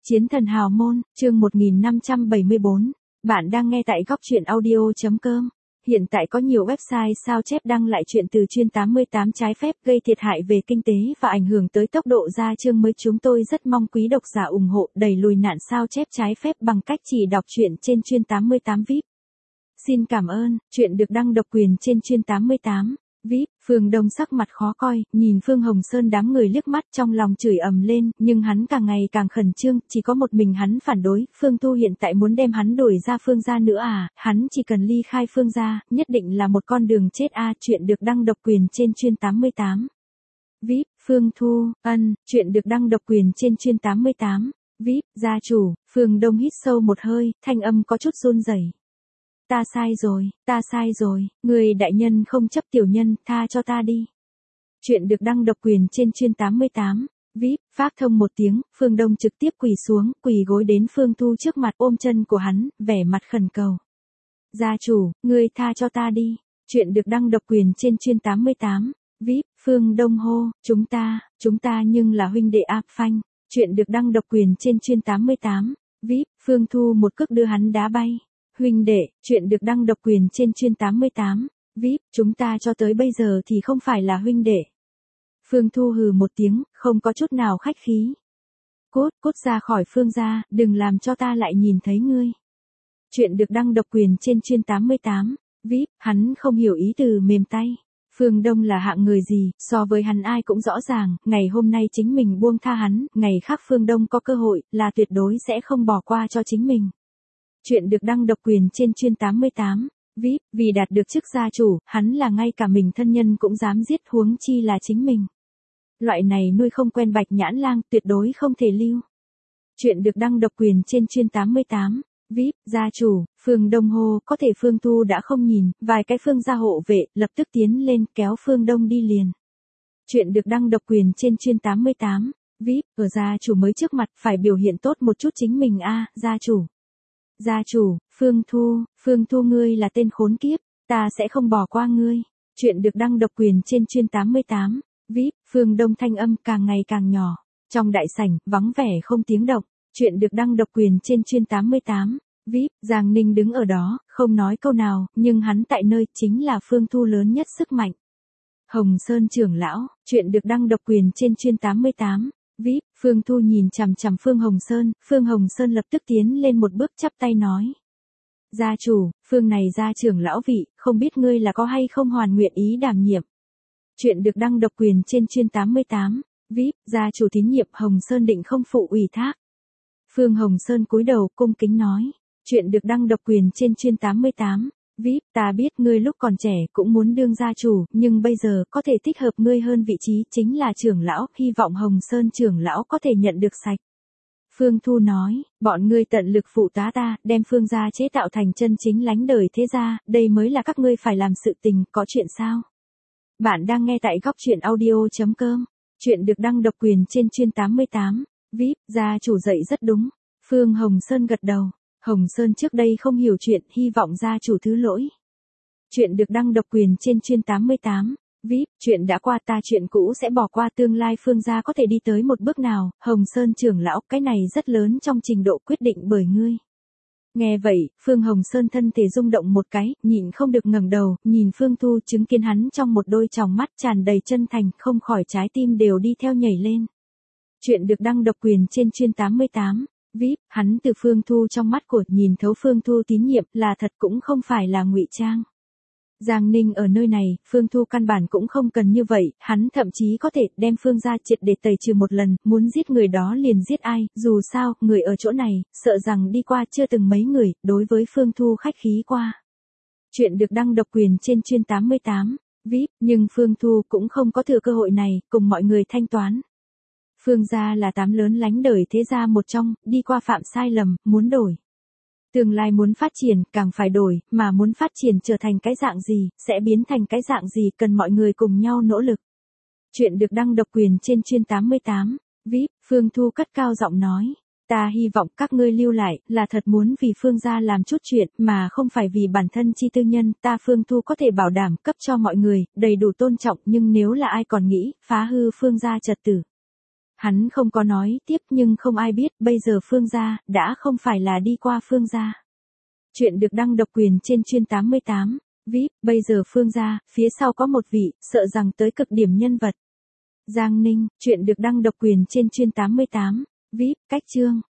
Chiến thần hào môn, chương 1574. Bạn đang nghe tại góc truyện audio.com. Hiện tại có nhiều website sao chép đăng lại chuyện từ chuyên 88 trái phép gây thiệt hại về kinh tế và ảnh hưởng tới tốc độ ra chương mới. Chúng tôi rất mong quý độc giả ủng hộ đẩy lùi nạn sao chép trái phép bằng cách chỉ đọc truyện trên chuyên 88 VIP. Xin cảm ơn, truyện được đăng độc quyền trên chuyên 88 VIP. Phương Đông sắc mặt khó coi, nhìn Phương Hồng Sơn đám người liếc mắt trong lòng chửi ầm lên, nhưng hắn càng ngày càng khẩn trương, chỉ có một mình hắn phản đối, Phương Thu hiện tại muốn đem hắn đuổi ra Phương gia nữa à, hắn chỉ cần ly khai Phương gia, nhất định là một con đường chết a. Chuyện được đăng độc quyền trên chuyên 88 VIP. Phương Thu, chuyện được đăng độc quyền trên chuyên 88 VIP. Gia chủ. Phương Đông hít sâu một hơi, thanh âm có chút run rẩy. Ta sai rồi, người đại nhân không chấp tiểu nhân, tha cho ta đi. Chuyện được đăng độc quyền trên chuyên 88 VIP. Phát thông một tiếng, Phương Đông trực tiếp quỳ xuống, quỳ gối đến Phương Thu trước mặt, ôm chân của hắn, vẻ mặt khẩn cầu. Gia chủ, ngươi tha cho ta đi. Chuyện được đăng độc quyền trên chuyên 88 VIP. Phương Đông hô, chúng ta nhưng là huynh đệ áp phanh. Chuyện được đăng độc quyền trên chuyên 88 VIP. Phương Thu một cước đưa hắn đá bay. Huynh đệ, chuyện được đăng độc quyền trên chuyên 88 VIP. Chúng ta cho tới bây giờ thì không phải là huynh đệ. Phương Thu hừ một tiếng, không có chút nào khách khí. Cút ra khỏi Phương gia, đừng làm cho ta lại nhìn thấy ngươi. Chuyện được đăng độc quyền trên chuyên 88 VIP. Hắn không hiểu ý từ mềm tay. Phương Đông là hạng người gì, so với hắn ai cũng rõ ràng, ngày hôm nay chính mình buông tha hắn, ngày khác Phương Đông có cơ hội, là tuyệt đối sẽ không bỏ qua cho chính mình. Chuyện được đăng độc quyền trên chuyên 88 VIP. Vì đạt được chức gia chủ, hắn là ngay cả mình thân nhân cũng dám giết, huống chi là chính mình. Loại này nuôi không quen bạch nhãn lang, tuyệt đối không thể lưu. Chuyện được đăng độc quyền trên chuyên 88 VIP. Gia chủ. Phương Đông hô, có thể Phương Thu đã không nhìn, vài cái Phương gia hộ vệ, lập tức tiến lên, kéo Phương Đông đi liền. Chuyện được đăng độc quyền trên chuyên 88 VIP. Ở gia chủ mới trước mặt, phải biểu hiện tốt một chút chính mình a. Gia chủ. Gia chủ. Phương Thu ngươi là tên khốn kiếp, ta sẽ không bỏ qua ngươi. Chuyện được đăng độc quyền trên chuyên 88 VIP. Phương Đông thanh âm càng ngày càng nhỏ. Trong đại sảnh, vắng vẻ không tiếng động. Chuyện được đăng độc quyền trên chuyên 88 VIP. Giang Ninh đứng ở đó, không nói câu nào, nhưng hắn tại nơi chính là Phương Thu lớn nhất sức mạnh. Hồng Sơn trưởng lão. Chuyện được đăng độc quyền trên chuyên 88 VIP. Phương Thu nhìn chằm chằm Phương Hồng Sơn lập tức tiến lên một bước chắp tay nói. Gia chủ, Phương này gia trưởng lão vị, không biết ngươi là có hay không hoàn nguyện ý đảm nhiệm. Chuyện được đăng độc quyền trên chuyên 88 VIP. Gia chủ tín nhiệm, Hồng Sơn định không phụ ủy thác. Phương Hồng Sơn cúi đầu cung kính nói. Chuyện được đăng độc quyền trên chuyên 88 VIP. Ta biết ngươi lúc còn trẻ cũng muốn đương gia chủ, nhưng bây giờ có thể thích hợp ngươi hơn vị trí chính là trưởng lão, hy vọng Hồng Sơn trưởng lão có thể nhận được sạch. Phương Thu nói, bọn ngươi tận lực phụ tá ta, đem Phương gia chế tạo thành chân chính lánh đời thế gia, đây mới là các ngươi phải làm sự tình, có chuyện sao? Bạn đang nghe tại góc truyện audio.com. Chuyện được đăng độc quyền trên chuyên 88 VIP. Gia chủ dạy rất đúng. Phương Hồng Sơn gật đầu. Hồng Sơn trước đây không hiểu chuyện, hy vọng gia chủ thứ lỗi. Chuyện được đăng độc quyền trên chuyên 88 VIP. Chuyện đã qua, ta chuyện cũ sẽ bỏ qua, tương lai Phương gia có thể đi tới một bước nào, Hồng Sơn trưởng lão, cái này rất lớn trong trình độ quyết định bởi ngươi. Nghe vậy, Phương Hồng Sơn thân thể rung động một cái, nhịn không được ngẩng đầu, nhìn Phương Thu, chứng kiến hắn trong một đôi tròng mắt tràn đầy chân thành, không khỏi trái tim đều đi theo nhảy lên. Chuyện được đăng độc quyền trên chuyên 88 VIP. Hắn từ Phương Thu trong mắt của nhìn thấu Phương Thu tín nhiệm, là thật cũng không phải là ngụy trang. Giang Ninh ở nơi này, Phương Thu căn bản cũng không cần như vậy, hắn thậm chí có thể đem Phương gia triệt để tẩy trừ một lần, muốn giết người đó liền giết ai, dù sao, người ở chỗ này, sợ rằng đi qua chưa từng mấy người, đối với Phương Thu khách khí qua. Chuyện được đăng độc quyền trên chuyên 88 VIP, nhưng Phương Thu cũng không có thừa cơ hội này, cùng mọi người thanh toán. Phương gia là 8 lớn lánh đời thế gia một trong, đi qua phạm sai lầm, muốn đổi. Tương lai muốn phát triển, càng phải đổi, mà muốn phát triển trở thành cái dạng gì, sẽ biến thành cái dạng gì, cần mọi người cùng nhau nỗ lực. Chuyện được đăng độc quyền trên chuyên 88 VIP. Phương Thu cất cao giọng nói. Ta hy vọng các ngươi lưu lại, là thật muốn vì Phương gia làm chút chuyện, mà không phải vì bản thân chi tư nhân, ta Phương Thu có thể bảo đảm cấp cho mọi người, đầy đủ tôn trọng, nhưng nếu là ai còn nghĩ, phá hư Phương gia trật tự. Hắn không có nói tiếp nhưng không ai biết bây giờ Phương gia đã không phải là đi qua Phương gia. Chuyện được đăng độc quyền trên chuyên 88. VIP, bây giờ Phương gia, phía sau có một vị, sợ rằng tới cực điểm nhân vật. Giang Ninh, chuyện được đăng độc quyền trên chuyên 88. VIP, cách chương.